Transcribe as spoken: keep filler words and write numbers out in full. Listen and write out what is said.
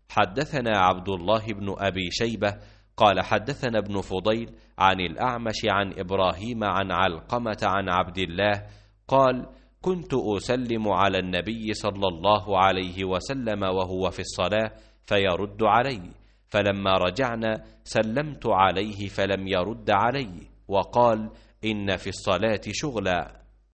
حدثنا عبد الله بن أبي شيبة قال حدثنا ابن فضيل عن الأعمش عن إبراهيم عن علقمة عن عبد الله قال كنت أسلم على النبي صلى الله عليه وسلم وهو في الصلاة فيرد علي، فلما رجعنا سلمت عليه فلم يرد علي، وقال إن في الصلاة شغلا.